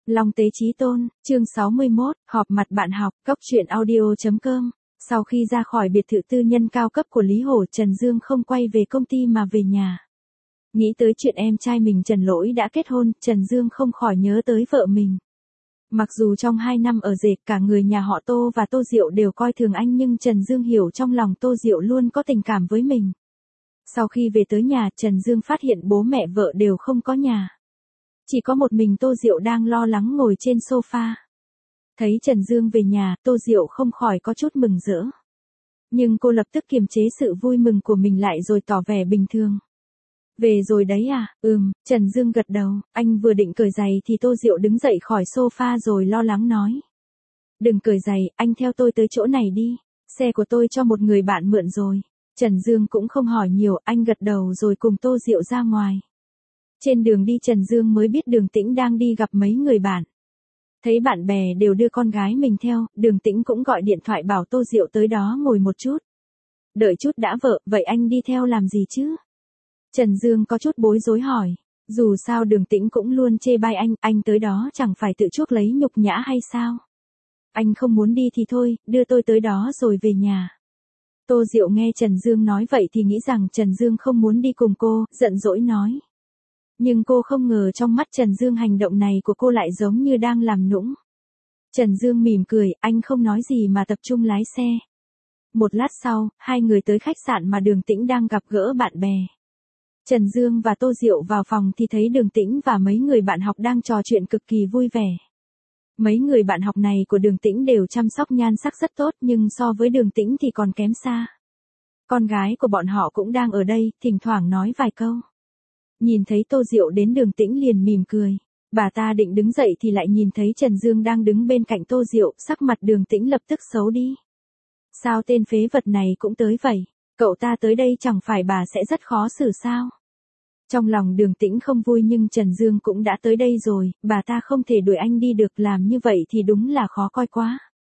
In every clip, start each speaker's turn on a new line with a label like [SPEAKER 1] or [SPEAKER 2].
[SPEAKER 1] Long Tế Chí Tôn, chương 61, họp mặt bạn học, Cốc Truyện Audio.com. Sau khi ra khỏi biệt thự tư nhân cao cấp của Lý Hổ, Trần Dương không quay về công ty mà về nhà. Nghĩ tới chuyện em trai mình Trần Lỗi đã kết hôn, Trần Dương không khỏi nhớ tới vợ mình. Mặc dù trong 2 năm ở rể, cả người nhà họ Tô và Tô Diệu đều coi thường anh, nhưng Trần Dương hiểu trong lòng Tô Diệu luôn có tình cảm với mình. Sau khi về tới nhà, Trần Dương phát hiện bố mẹ vợ đều không có nhà. Chỉ có một mình Tô Diệu đang lo lắng ngồi trên sofa. Thấy Trần Dương về nhà, Tô Diệu không khỏi có chút mừng rỡ. Nhưng cô lập tức kiềm chế sự vui mừng của mình lại rồi tỏ vẻ bình thường. Về rồi đấy à? Trần Dương gật đầu. Anh vừa định cởi giày thì Tô Diệu đứng dậy khỏi sofa rồi lo lắng nói. Đừng cởi giày, anh theo tôi tới chỗ này đi. Xe của tôi cho một người bạn mượn rồi. Trần Dương cũng không hỏi nhiều, anh gật đầu rồi cùng Tô Diệu ra ngoài. Trên đường đi Trần Dương mới biết Đường Tĩnh đang đi gặp mấy người bạn. Thấy bạn bè đều đưa con gái mình theo, Đường Tĩnh cũng gọi điện thoại bảo Tô Diệu tới đó ngồi một chút. Đợi chút đã vợ, vậy anh đi theo làm gì chứ? Trần Dương có chút bối rối hỏi. Dù sao Đường Tĩnh cũng luôn chê bai anh tới đó chẳng phải tự chuốc lấy nhục nhã hay sao? Anh không muốn đi thì thôi, đưa tôi tới đó rồi về nhà. Tô Diệu nghe Trần Dương nói vậy thì nghĩ rằng Trần Dương không muốn đi cùng cô, giận dỗi nói. Nhưng cô không ngờ trong mắt Trần Dương hành động này của cô lại giống như đang làm nũng. Trần Dương mỉm cười, anh không nói gì mà tập trung lái xe. Một lát sau, hai người tới khách sạn mà Đường Tĩnh đang gặp gỡ bạn bè. Trần Dương và Tô Diệu vào phòng thì thấy Đường Tĩnh và mấy người bạn học đang trò chuyện cực kỳ vui vẻ. Mấy người bạn học này của Đường Tĩnh đều chăm sóc nhan sắc rất tốt, nhưng so với Đường Tĩnh thì còn kém xa. Con gái của bọn họ cũng đang ở đây, thỉnh thoảng nói vài câu. Nhìn thấy Tô Diệu đến, Đường Tĩnh liền mỉm cười. Bà ta định đứng dậy thì lại nhìn thấy Trần Dương đang đứng bên cạnh Tô Diệu, sắc mặt Đường Tĩnh lập tức xấu đi. Sao tên phế vật này cũng tới vậy? Cậu ta tới đây chẳng phải bà sẽ rất khó xử sao? Trong lòng Đường Tĩnh không vui, nhưng Trần Dương cũng đã tới đây rồi, bà ta không thể đuổi anh đi được, làm như vậy thì đúng là khó coi quá.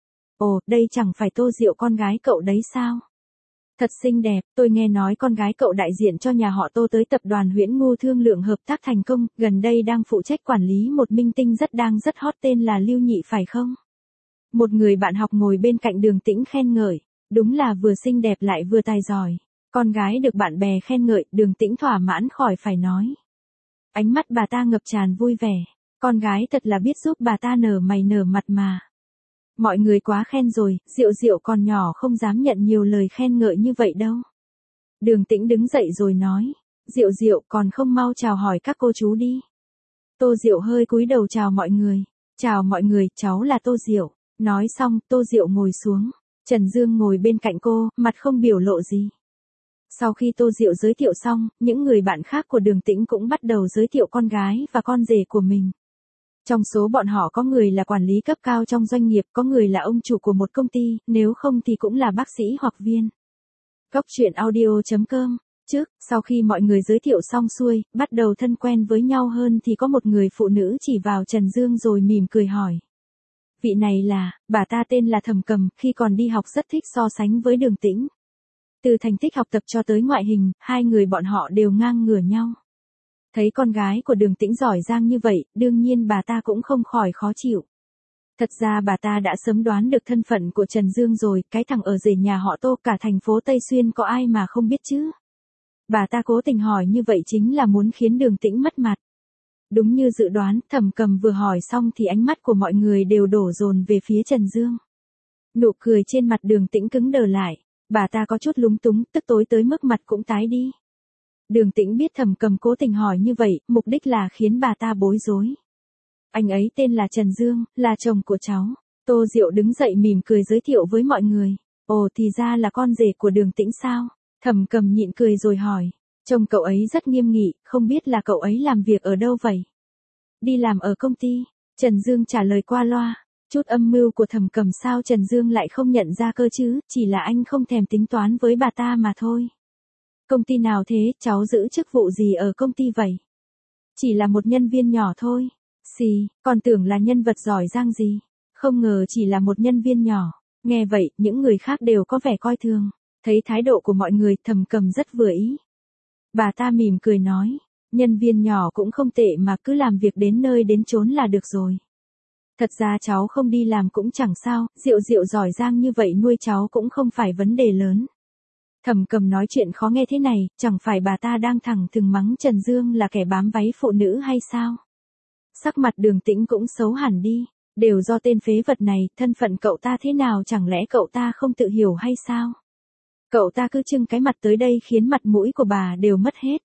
[SPEAKER 1] Ồ, đây chẳng phải Tô Diệu con gái cậu đấy sao? Thật xinh đẹp, tôi nghe nói con gái cậu đại diện cho nhà họ Tô tới tập đoàn Huyễn Ngô thương lượng hợp tác thành công, gần đây đang phụ trách quản lý một minh tinh rất hot tên là Lưu Nhị phải không? Một người bạn học ngồi bên cạnh Đường Tĩnh khen ngợi, đúng là vừa xinh đẹp lại vừa tài giỏi. Con gái được bạn bè khen ngợi, Đường Tĩnh thỏa mãn khỏi phải nói. Ánh mắt bà ta ngập tràn vui vẻ, con gái thật là biết giúp bà ta nở mày nở mặt mà. Mọi người quá khen rồi, Diệu còn nhỏ không dám nhận nhiều lời khen ngợi như vậy đâu. Đường Tĩnh đứng dậy rồi nói, Diệu còn không mau chào hỏi các cô chú đi. Tô Diệu hơi cúi đầu chào mọi người. Chào mọi người, cháu là Tô Diệu. Nói xong, Tô Diệu ngồi xuống. Trần Dương ngồi bên cạnh cô, mặt không biểu lộ gì. Sau khi Tô Diệu giới thiệu xong, những người bạn khác của Đường Tĩnh cũng bắt đầu giới thiệu con gái và con rể của mình. Trong số bọn họ có người là quản lý cấp cao trong doanh nghiệp, có người là ông chủ của một công ty, nếu không thì cũng là bác sĩ hoặc viên. Cốc Truyện Audio.com. Sau khi mọi người giới thiệu xong xuôi, bắt đầu thân quen với nhau hơn thì có một người phụ nữ chỉ vào Trần Dương rồi mỉm cười hỏi. Vị này là, bà ta tên là Thẩm Cầm, khi còn đi học rất thích so sánh với Đường Tĩnh. Từ thành tích học tập cho tới ngoại hình, hai người bọn họ đều ngang ngửa nhau. Thấy con gái của Đường Tĩnh giỏi giang như vậy, đương nhiên bà ta cũng không khỏi khó chịu. Thật ra bà ta đã sớm đoán được thân phận của Trần Dương rồi, cái thằng ở rể nhà họ Tô cả thành phố Tây Xuyên có ai mà không biết chứ. Bà ta cố tình hỏi như vậy chính là muốn khiến Đường Tĩnh mất mặt. Đúng như dự đoán, Thẩm Cầm vừa hỏi xong thì ánh mắt của mọi người đều đổ dồn về phía Trần Dương. Nụ cười trên mặt Đường Tĩnh cứng đờ lại, bà ta có chút lúng túng, tức tối tới mức mặt cũng tái đi. Đường Tĩnh biết Thẩm Cầm cố tình hỏi như vậy, mục đích là khiến bà ta bối rối. Anh ấy tên là Trần Dương, là chồng của cháu. Tô Diệu đứng dậy mỉm cười giới thiệu với mọi người. Ồ, thì ra là con rể của Đường Tĩnh sao? Thẩm Cầm nhịn cười rồi hỏi. Chồng cậu ấy rất nghiêm nghị, không biết là cậu ấy làm việc ở đâu vậy? Đi làm ở công ty. Trần Dương trả lời qua loa. Chút âm mưu của Thẩm Cầm sao Trần Dương lại không nhận ra cơ chứ, chỉ là anh không thèm tính toán với bà ta mà thôi. Công ty nào thế, cháu giữ chức vụ gì ở công ty vậy? Chỉ là một nhân viên nhỏ thôi. Xì, còn tưởng là nhân vật giỏi giang gì. Không ngờ chỉ là một nhân viên nhỏ. Nghe vậy, những người khác đều có vẻ coi thường. Thấy thái độ của mọi người, Thẩm Cầm rất vừa ý. Bà ta mỉm cười nói, nhân viên nhỏ cũng không tệ mà cứ làm việc đến nơi đến chốn là được rồi. Thật ra cháu không đi làm cũng chẳng sao, Diệu Diệu giỏi giang như vậy nuôi cháu cũng không phải vấn đề lớn. Thẩm Cầm nói chuyện khó nghe thế này, chẳng phải bà ta đang thẳng thừng mắng Trần Dương là kẻ bám váy phụ nữ hay sao? Sắc mặt Đường Tĩnh cũng xấu hẳn đi, đều do tên phế vật này, thân phận cậu ta thế nào chẳng lẽ cậu ta không tự hiểu hay sao? Cậu ta cứ trưng cái mặt tới đây khiến mặt mũi của bà đều mất hết.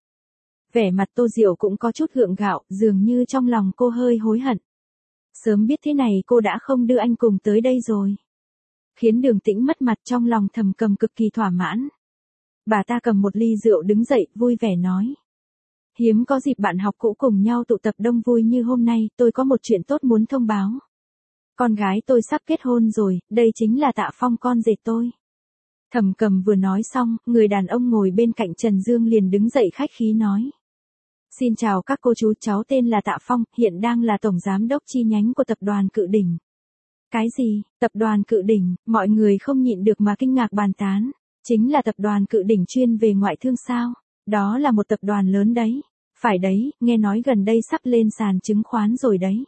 [SPEAKER 1] Vẻ mặt Tô Diệu cũng có chút gượng gạo, dường như trong lòng cô hơi hối hận. Sớm biết thế này cô đã không đưa anh cùng tới đây rồi. Khiến Đường Tĩnh mất mặt, trong lòng Thẩm Cầm cực kỳ thỏa mãn. Bà ta cầm một ly rượu đứng dậy, vui vẻ nói. Hiếm có dịp bạn học cũ cùng nhau tụ tập đông vui như hôm nay, tôi có một chuyện tốt muốn thông báo. Con gái tôi sắp kết hôn rồi, đây chính là Tạ Phong con rể tôi. Thẩm Cầm vừa nói xong, người đàn ông ngồi bên cạnh Trần Dương liền đứng dậy khách khí nói. Xin chào các cô chú, cháu tên là Tạ Phong, hiện đang là tổng giám đốc chi nhánh của tập đoàn Cự Đỉnh. Cái gì, tập đoàn Cự Đỉnh, mọi người không nhịn được mà kinh ngạc bàn tán. Chính là tập đoàn Cự Đỉnh chuyên về ngoại thương sao? Đó là một tập đoàn lớn đấy. Phải đấy, nghe nói gần đây sắp lên sàn chứng khoán rồi đấy.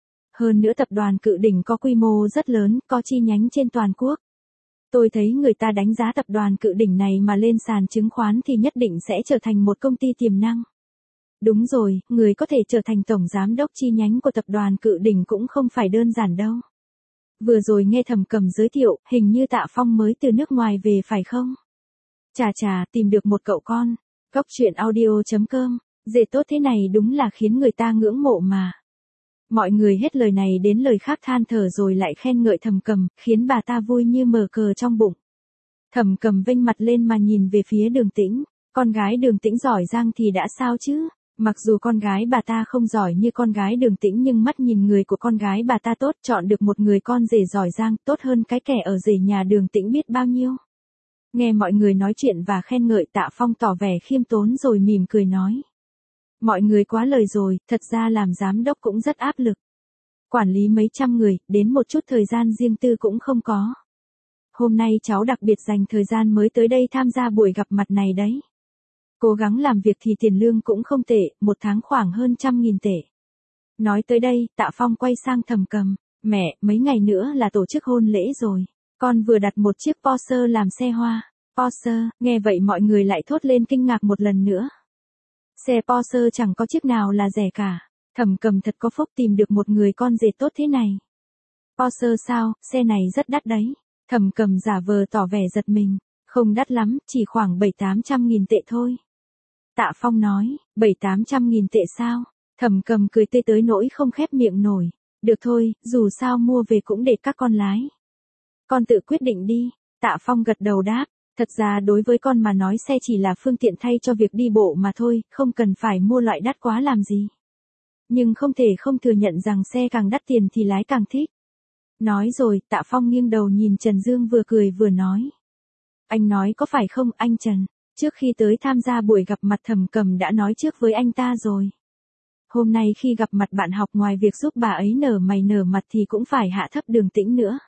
[SPEAKER 1] Hơn nữa tập đoàn Cự Đỉnh có quy mô rất lớn, có chi nhánh trên toàn quốc. Tôi thấy người ta đánh giá tập đoàn Cự Đỉnh này mà lên sàn chứng khoán thì nhất định sẽ trở thành một công ty tiềm năng. Đúng rồi, người có thể trở thành tổng giám đốc chi nhánh của tập đoàn Cự Đỉnh cũng không phải đơn giản đâu. Vừa rồi nghe Thẩm Cầm giới thiệu, hình như Tạ Phong mới từ nước ngoài về phải không? Chà, tìm được một cậu con. Cóc truyện audio.com, dễ tốt thế này đúng là khiến người ta ngưỡng mộ mà. Mọi người hết lời này đến lời khác than thở rồi lại khen ngợi Thẩm Cầm, khiến bà ta vui như mở cờ trong bụng. Thẩm Cầm vênh mặt lên mà nhìn về phía Đường Tĩnh, con gái Đường Tĩnh giỏi giang thì đã sao chứ? Mặc dù con gái bà ta không giỏi như con gái Đường Tĩnh nhưng mắt nhìn người của con gái bà ta tốt, chọn được một người con rể giỏi giang tốt hơn cái kẻ ở rể nhà Đường Tĩnh biết bao nhiêu. Nghe mọi người nói chuyện và khen ngợi, Tạ Phong tỏ vẻ khiêm tốn rồi mỉm cười nói. Mọi người quá lời rồi, thật ra làm giám đốc cũng rất áp lực. Quản lý mấy trăm người, đến một chút thời gian riêng tư cũng không có. Hôm nay cháu đặc biệt dành thời gian mới tới đây tham gia buổi gặp mặt này đấy. Cố gắng làm việc thì tiền lương cũng không tệ, một tháng khoảng hơn 100.000 tệ. Nói tới đây, Tạ Phong quay sang Thẩm Cầm, mẹ, mấy ngày nữa là tổ chức hôn lễ rồi. Con vừa đặt một chiếc Porsche làm xe hoa. Porsche, nghe vậy mọi người lại thốt lên kinh ngạc một lần nữa. Xe Porsche chẳng có chiếc nào là rẻ cả. Thẩm Cầm thật có phúc tìm được một người con rể tốt thế này. Porsche sao, xe này rất đắt đấy. Thẩm Cầm giả vờ tỏ vẻ giật mình. Không đắt lắm, chỉ khoảng 700-800.000 tệ thôi. Tạ Phong nói, 700-800.000 tệ sao? Thẩm Cầm cười tươi tới nỗi không khép miệng nổi. Được thôi, dù sao mua về cũng để các con lái. Con tự quyết định đi. Tạ Phong gật đầu đáp. Thật ra đối với con mà nói xe chỉ là phương tiện thay cho việc đi bộ mà thôi, không cần phải mua loại đắt quá làm gì. Nhưng không thể không thừa nhận rằng xe càng đắt tiền thì lái càng thích. Nói rồi, Tạ Phong nghiêng đầu nhìn Trần Dương vừa cười vừa nói. Anh nói có phải không anh Trần? Trước khi tới tham gia buổi gặp mặt Thẩm Cầm đã nói trước với anh ta rồi. Hôm nay khi gặp mặt bạn học ngoài việc giúp bà ấy nở mày nở mặt thì cũng phải hạ thấp Đường Tĩnh nữa.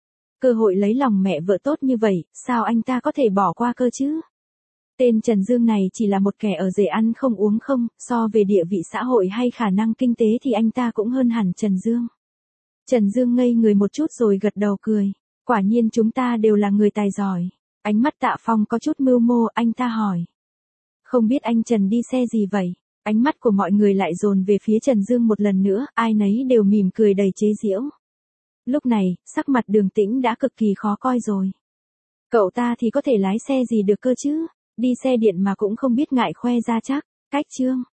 [SPEAKER 1] Cơ hội lấy lòng mẹ vợ tốt như vậy, sao anh ta có thể bỏ qua cơ chứ? Tên Trần Dương này chỉ là một kẻ ở rể ăn không uống không, so về địa vị xã hội hay khả năng kinh tế thì anh ta cũng hơn hẳn Trần Dương. Trần Dương ngây người một chút rồi gật đầu cười. Quả nhiên chúng ta đều là người tài giỏi. Ánh mắt Tạ Phong có chút mưu mô, anh ta hỏi. Không biết anh Trần đi xe gì vậy? Ánh mắt của mọi người lại dồn về phía Trần Dương một lần nữa, ai nấy đều mỉm cười đầy chế giễu. Lúc này, sắc mặt Đường Tĩnh đã cực kỳ khó coi rồi. Cậu ta thì có thể lái xe gì được cơ chứ? Đi xe điện mà cũng không biết ngại khoe ra chắc. Cách chương.